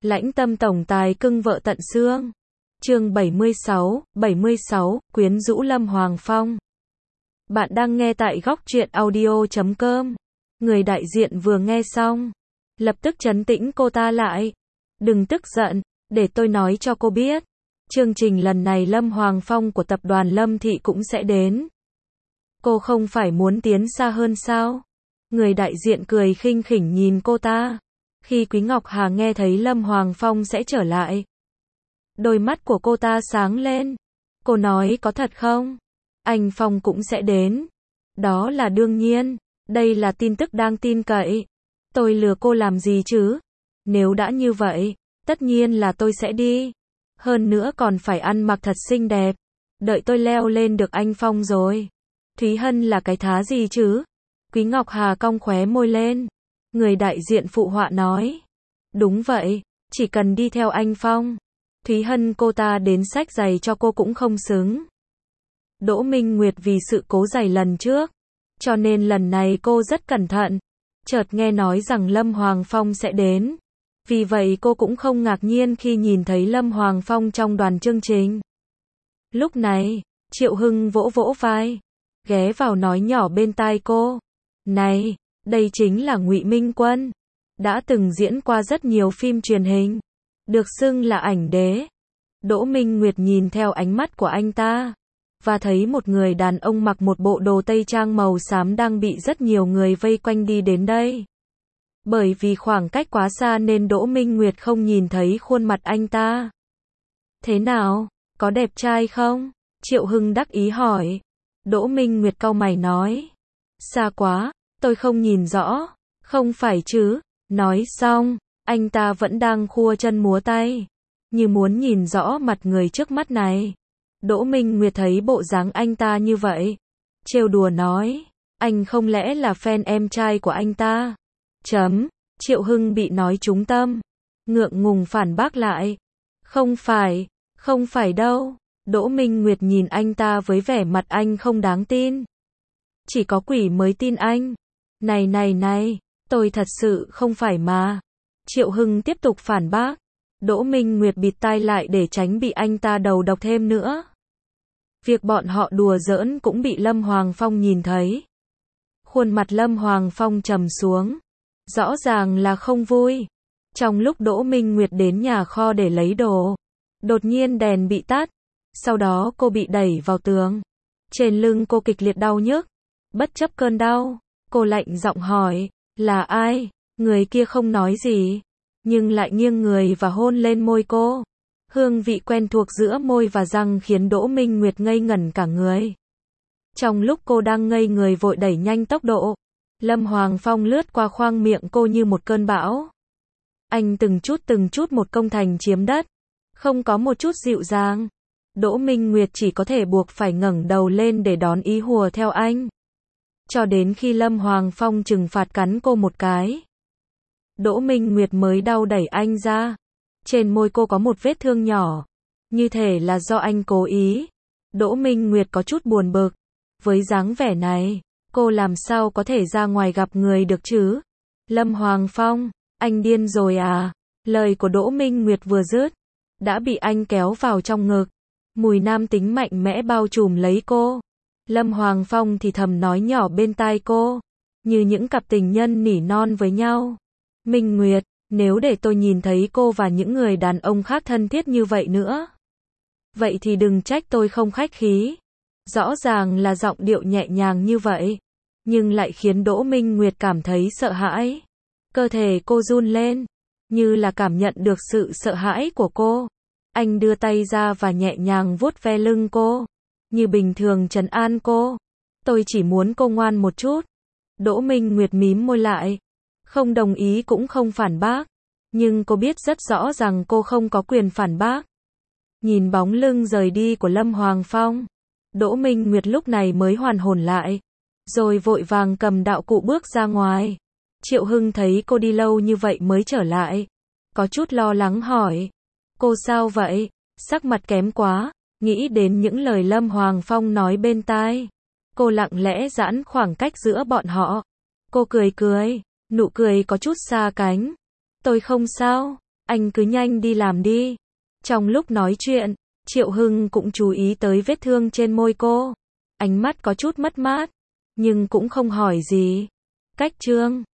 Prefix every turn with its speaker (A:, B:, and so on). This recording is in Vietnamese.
A: Lãnh tâm tổng tài cưng vợ tận xương. Chương 76, quyến rũ Lâm Hoàng Phong. Bạn đang nghe tại góc truyện audio.com. Người đại diện vừa nghe xong, lập tức trấn tĩnh cô ta lại. Đừng tức giận, để tôi nói cho cô biết. Chương trình lần này Lâm Hoàng Phong của tập đoàn Lâm Thị cũng sẽ đến. Cô không phải muốn tiến xa hơn sao? Người đại diện cười khinh khỉnh nhìn cô ta. Khi Quý Ngọc Hà nghe thấy Lâm Hoàng Phong sẽ trở lại, đôi mắt của cô ta sáng lên. Cô nói có thật không? Anh Phong cũng sẽ đến. Đó là đương nhiên. Đây là tin tức đáng tin cậy. Tôi lừa cô làm gì chứ? Nếu đã như vậy, tất nhiên là tôi sẽ đi. Hơn nữa còn phải ăn mặc thật xinh đẹp. Đợi tôi leo lên được anh Phong rồi. Thúy Hân là cái thá gì chứ? Quý Ngọc Hà cong khóe môi lên. Người đại diện phụ họa nói. Đúng vậy, chỉ cần đi theo anh Phong. Thúy Hân cô ta đến xách giày cho cô cũng không xứng. Đỗ Minh Nguyệt vì sự cố giày lần trước, cho nên lần này cô rất cẩn thận. Chợt nghe nói rằng Lâm Hoàng Phong sẽ đến. Vì vậy cô cũng không ngạc nhiên khi nhìn thấy Lâm Hoàng Phong trong đoàn chương trình. Lúc này, Triệu Hưng vỗ vỗ vai, ghé vào nói nhỏ bên tai cô. Này, đây chính là Ngụy Minh Quân. Đã từng diễn qua rất nhiều phim truyền hình. Được xưng là ảnh đế. Đỗ Minh Nguyệt nhìn theo ánh mắt của anh ta. Và thấy một người đàn ông mặc một bộ đồ tây trang màu xám đang bị rất nhiều người vây quanh đi đến đây. Bởi vì khoảng cách quá xa nên Đỗ Minh Nguyệt không nhìn thấy khuôn mặt anh ta. Thế nào? Có đẹp trai không? Triệu Hưng đắc ý hỏi. Đỗ Minh Nguyệt cau mày nói. Xa quá, tôi không nhìn rõ. Không phải chứ? Nói xong, anh ta vẫn đang khua chân múa tay, như muốn nhìn rõ mặt người trước mắt này. Đỗ Minh Nguyệt thấy bộ dáng anh ta như vậy, trêu đùa nói, anh không lẽ là fan em trai của anh ta? Triệu Hưng bị nói trúng tâm, ngượng ngùng phản bác lại. Không phải đâu. Đỗ Minh Nguyệt nhìn anh ta với vẻ mặt anh không đáng tin. Chỉ có quỷ mới tin anh. Này, tôi thật sự không phải mà. Triệu Hưng tiếp tục phản bác. Đỗ Minh Nguyệt bịt tai lại để tránh bị anh ta đầu độc thêm nữa. Việc bọn họ đùa giỡn cũng bị Lâm Hoàng Phong nhìn thấy. Khuôn mặt Lâm Hoàng Phong trầm xuống. Rõ ràng là không vui. Trong lúc Đỗ Minh Nguyệt đến nhà kho để lấy đồ, đột nhiên đèn bị tắt. Sau đó cô bị đẩy vào tường. Trên lưng cô kịch liệt đau nhức. Bất chấp cơn đau, cô lạnh giọng hỏi, là ai? Người kia không nói gì, nhưng lại nghiêng người và hôn lên môi cô. Hương vị quen thuộc giữa môi và răng khiến Đỗ Minh Nguyệt ngây ngẩn cả người. Trong lúc cô đang ngây người vội đẩy nhanh tốc độ, Lâm Hoàng Phong lướt qua khoang miệng cô như một cơn bão. Anh từng chút một công thành chiếm đất, không có một chút dịu dàng. Đỗ Minh Nguyệt chỉ có thể buộc phải ngẩng đầu lên để đón ý hùa theo anh. Cho đến khi Lâm Hoàng Phong trừng phạt cắn cô một cái, Đỗ Minh Nguyệt mới đau đẩy anh ra. Trên môi cô có một vết thương nhỏ, như thể là do anh cố ý. Đỗ Minh Nguyệt có chút buồn bực. Với dáng vẻ này, cô làm sao có thể ra ngoài gặp người được chứ? Lâm Hoàng Phong, anh điên rồi à? Lời của Đỗ Minh Nguyệt vừa dứt, đã bị anh kéo vào trong ngực. Mùi nam tính mạnh mẽ bao trùm lấy cô. Lâm Hoàng Phong thì thầm nói nhỏ bên tai cô, như những cặp tình nhân nỉ non với nhau. Minh Nguyệt, nếu để tôi nhìn thấy cô và những người đàn ông khác thân thiết như vậy nữa, vậy thì đừng trách tôi không khách khí. Rõ ràng là giọng điệu nhẹ nhàng như vậy, nhưng lại khiến Đỗ Minh Nguyệt cảm thấy sợ hãi. Cơ thể cô run lên, như là cảm nhận được sự sợ hãi của cô. Anh đưa tay ra và nhẹ nhàng vuốt ve lưng cô, như bình thường trấn an cô. Tôi chỉ muốn cô ngoan một chút. Đỗ Minh Nguyệt mím môi lại, không đồng ý cũng không phản bác, nhưng cô biết rất rõ rằng cô không có quyền phản bác. Nhìn bóng lưng rời đi của Lâm Hoàng Phong, Đỗ Minh Nguyệt lúc này mới hoàn hồn lại, rồi vội vàng cầm đạo cụ bước ra ngoài. Triệu Hưng thấy cô đi lâu như vậy mới trở lại, có chút lo lắng hỏi, cô sao vậy? Sắc mặt kém quá. Nghĩ đến những lời Lâm Hoàng Phong nói bên tai, cô lặng lẽ giãn khoảng cách giữa bọn họ. Cô cười, nụ cười có chút xa cánh. Tôi không sao. Anh cứ nhanh đi làm đi. Trong lúc nói chuyện, Triệu Hưng cũng chú ý tới vết thương trên môi cô. Ánh mắt có chút mất mát, nhưng cũng không hỏi gì. Cách chương